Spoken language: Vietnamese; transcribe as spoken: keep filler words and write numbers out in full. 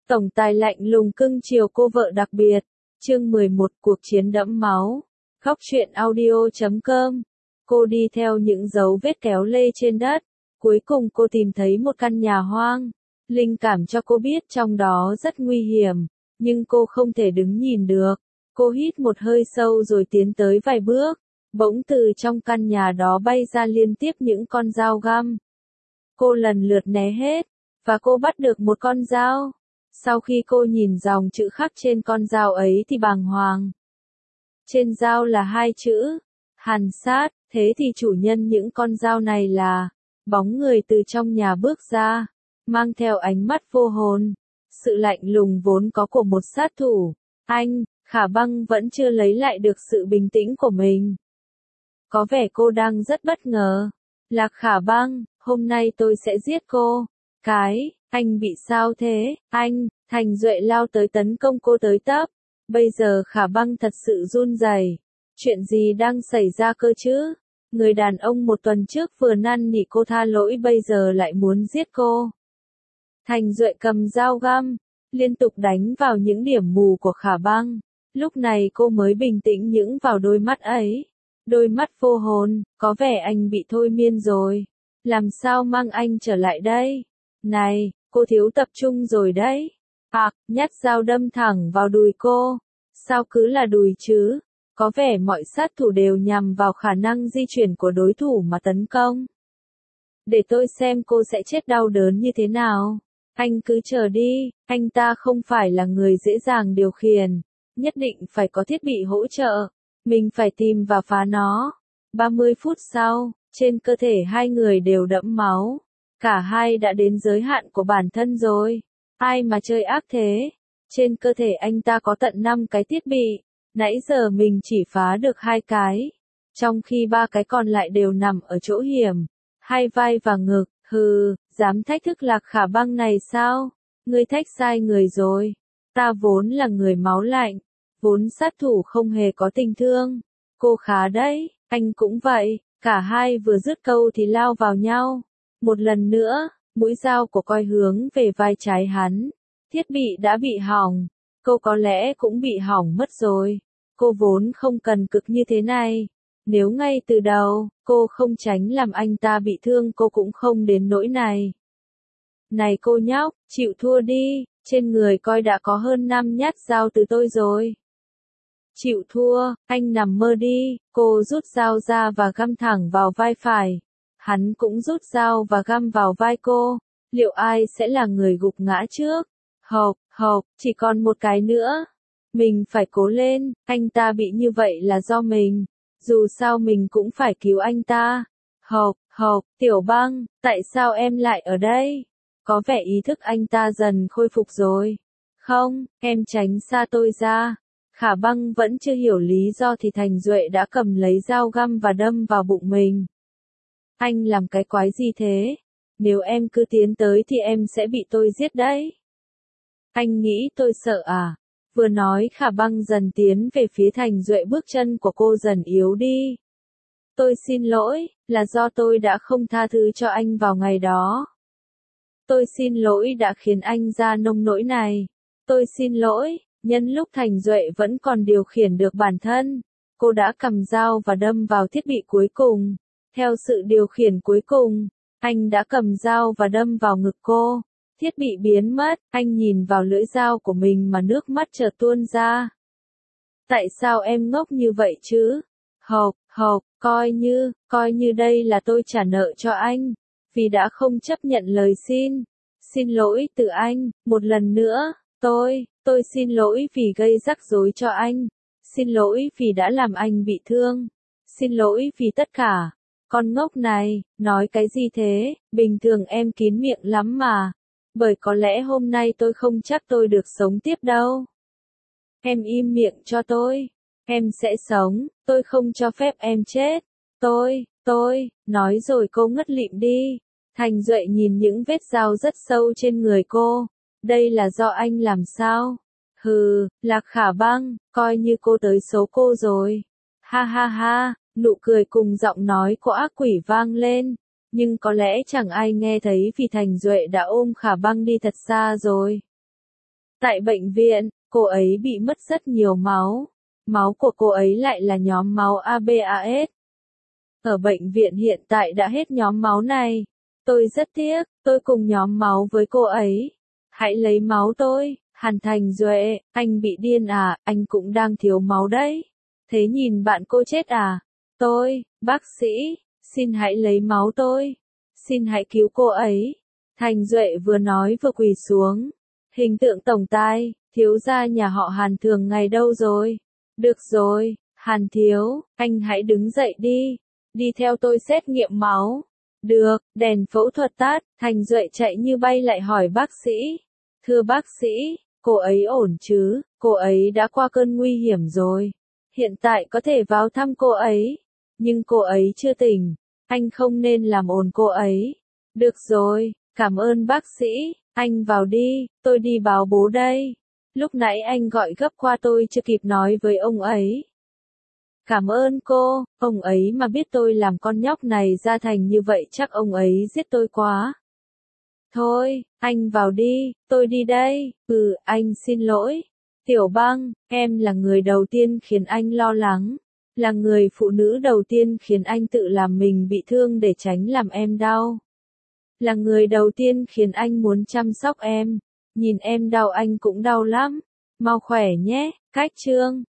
Tổng tài lạnh lùng cưng chiều cô vợ đặc biệt. Chương mười một Cuộc chiến đẫm máu. Góc truyện audio chấm com. Cô đi theo những dấu vết kéo lê trên đất. Cuối cùng cô tìm thấy một căn nhà hoang. Linh cảm cho cô biết trong đó rất nguy hiểm. Nhưng cô không thể đứng nhìn được. Cô hít một hơi sâu rồi tiến tới vài bước. Bỗng từ trong căn nhà đó bay ra liên tiếp những con dao găm. Cô lần lượt né hết. Và cô bắt được một con dao. Sau khi cô nhìn dòng chữ khắc trên con dao ấy thì bàng hoàng. Trên dao là hai chữ, hàn sát, thế thì chủ nhân những con dao này là, bóng người từ trong nhà bước ra, mang theo ánh mắt vô hồn, sự lạnh lùng vốn có của một sát thủ. Anh, Khả Băng vẫn chưa lấy lại được sự bình tĩnh của mình. Có vẻ cô đang rất bất ngờ. Lạc Khả Băng, hôm nay tôi sẽ giết cô. Cái, anh bị sao thế, anh, Thành Duệ lao tới tấn công cô tới tấp. Bây giờ Khả Băng thật sự run rẩy. Chuyện gì đang xảy ra cơ chứ? Người đàn ông một tuần trước vừa năn nỉ cô tha lỗi bây giờ lại muốn giết cô. Thành Duệ cầm dao găm, liên tục đánh vào những điểm mù của Khả Băng. Lúc này cô mới bình tĩnh những vào đôi mắt ấy. Đôi mắt vô hồn, có vẻ anh bị thôi miên rồi. Làm sao mang anh trở lại đây? Này, cô thiếu tập trung rồi đấy. Ạc, nhát dao đâm thẳng vào đùi cô. Sao cứ là đùi chứ? Có vẻ mọi sát thủ đều nhằm vào khả năng di chuyển của đối thủ mà tấn công. Để tôi xem cô sẽ chết đau đớn như thế nào. Anh cứ chờ đi, anh ta không phải là người dễ dàng điều khiển. Nhất định phải có thiết bị hỗ trợ. Mình phải tìm và phá nó. ba mươi phút sau, trên cơ thể hai người đều đẫm máu. Cả hai đã đến giới hạn của bản thân rồi. Ai mà chơi ác thế? Trên cơ thể anh ta có tận năm cái thiết bị. Nãy giờ mình chỉ phá được hai cái. Trong khi ba cái còn lại đều nằm ở chỗ hiểm. Hai vai và ngực. Hừ, dám thách thức Lạc Khả Băng này sao? Ngươi thách sai người rồi. Ta vốn là người máu lạnh. Vốn sát thủ không hề có tình thương. Cô khá đấy, anh cũng vậy. Cả hai vừa dứt câu thì lao vào nhau. Một lần nữa, mũi dao của coi hướng về vai trái hắn. Thiết bị đã bị hỏng. Cô có lẽ cũng bị hỏng mất rồi. Cô vốn không cần cực như thế này. Nếu ngay từ đầu, cô không tránh làm anh ta bị thương cô cũng không đến nỗi này. Này cô nhóc, chịu thua đi. Trên người coi đã có hơn năm nhát dao từ tôi rồi. Chịu thua, anh nằm mơ đi. Cô rút dao ra và găm thẳng vào vai phải. Hắn cũng rút dao và găm vào vai cô. Liệu ai sẽ là người gục ngã trước? Hộc, hộc, chỉ còn một cái nữa. Mình phải cố lên, anh ta bị như vậy là do mình. Dù sao mình cũng phải cứu anh ta. Hộc, hộc, Tiểu Băng, tại sao em lại ở đây? Có vẻ ý thức anh ta dần khôi phục rồi. Không, em tránh xa tôi ra. Khả Băng vẫn chưa hiểu lý do thì Thành Duệ đã cầm lấy dao găm và đâm vào bụng mình. Anh làm cái quái gì thế? Nếu em cứ tiến tới thì em sẽ bị tôi giết đấy. Anh nghĩ tôi sợ à? Vừa nói Khả Băng dần tiến về phía Thành Duệ, bước chân của cô dần yếu đi. Tôi xin lỗi, là do tôi đã không tha thứ cho anh vào ngày đó. Tôi xin lỗi đã khiến anh ra nông nỗi này. Tôi xin lỗi, nhân lúc Thành Duệ vẫn còn điều khiển được bản thân. Cô đã cầm dao và đâm vào thiết bị cuối cùng. Theo sự điều khiển cuối cùng, anh đã cầm dao và đâm vào ngực cô. Thiết bị biến mất, anh nhìn vào lưỡi dao của mình mà nước mắt chợt tuôn ra. Tại sao em ngốc như vậy chứ? Hộc, hộc, coi như, coi như đây là tôi trả nợ cho anh. Vì đã không chấp nhận lời xin. Xin lỗi từ anh, một lần nữa, tôi, tôi xin lỗi vì gây rắc rối cho anh. Xin lỗi vì đã làm anh bị thương. Xin lỗi vì tất cả. Con ngốc này, nói cái gì thế, bình thường em kín miệng lắm mà. Bởi có lẽ hôm nay tôi không chắc tôi được sống tiếp đâu. Em im miệng cho tôi. Em sẽ sống, tôi không cho phép em chết. Tôi, tôi, nói rồi cô ngất lịm đi. Thành Duệ nhìn những vết dao rất sâu trên người cô. Đây là do anh làm sao? Hừ, Lạc Khả Băng, coi như cô tới số cô rồi. Ha ha ha, nụ cười cùng giọng nói của ác quỷ vang lên. Nhưng có lẽ chẳng ai nghe thấy vì Thành Duệ đã ôm Khả Băng đi thật xa rồi. Tại bệnh viện, cô ấy bị mất rất nhiều máu. Máu của cô ấy lại là nhóm máu a bê a ét. Ở bệnh viện hiện tại đã hết nhóm máu này. Tôi rất tiếc, tôi cùng nhóm máu với cô ấy. Hãy lấy máu tôi. Hàn Thành Duệ, anh bị điên à, anh cũng đang thiếu máu đấy. Thế nhìn bạn cô chết à? Tôi, bác sĩ, xin hãy lấy máu tôi. Xin hãy cứu cô ấy. Thành Duệ vừa nói vừa quỳ xuống. Hình tượng tổng tài, thiếu gia nhà họ Hàn thường ngày đâu rồi? Được rồi, Hàn thiếu, anh hãy đứng dậy đi. Đi theo tôi xét nghiệm máu. Được, đèn phẫu thuật tắt, Thành Duệ chạy như bay lại hỏi bác sĩ. Thưa bác sĩ, cô ấy ổn chứ? Cô ấy đã qua cơn nguy hiểm rồi. Hiện tại có thể vào thăm cô ấy. Nhưng cô ấy chưa tỉnh. Anh không nên làm ồn cô ấy. Được rồi, cảm ơn bác sĩ. Anh vào đi, tôi đi báo bố đây. Lúc nãy anh gọi gấp qua tôi chưa kịp nói với ông ấy. Cảm ơn cô, ông ấy mà biết tôi làm con nhóc này ra thành như vậy chắc ông ấy giết tôi quá. Thôi, anh vào đi, tôi đi đây. Ừ, anh xin lỗi. Tiểu Băng, em là người đầu tiên khiến anh lo lắng. Là người phụ nữ đầu tiên khiến anh tự làm mình bị thương để tránh làm em đau. Là người đầu tiên khiến anh muốn chăm sóc em. Nhìn em đau anh cũng đau lắm. Mau khỏe nhé, cách chương.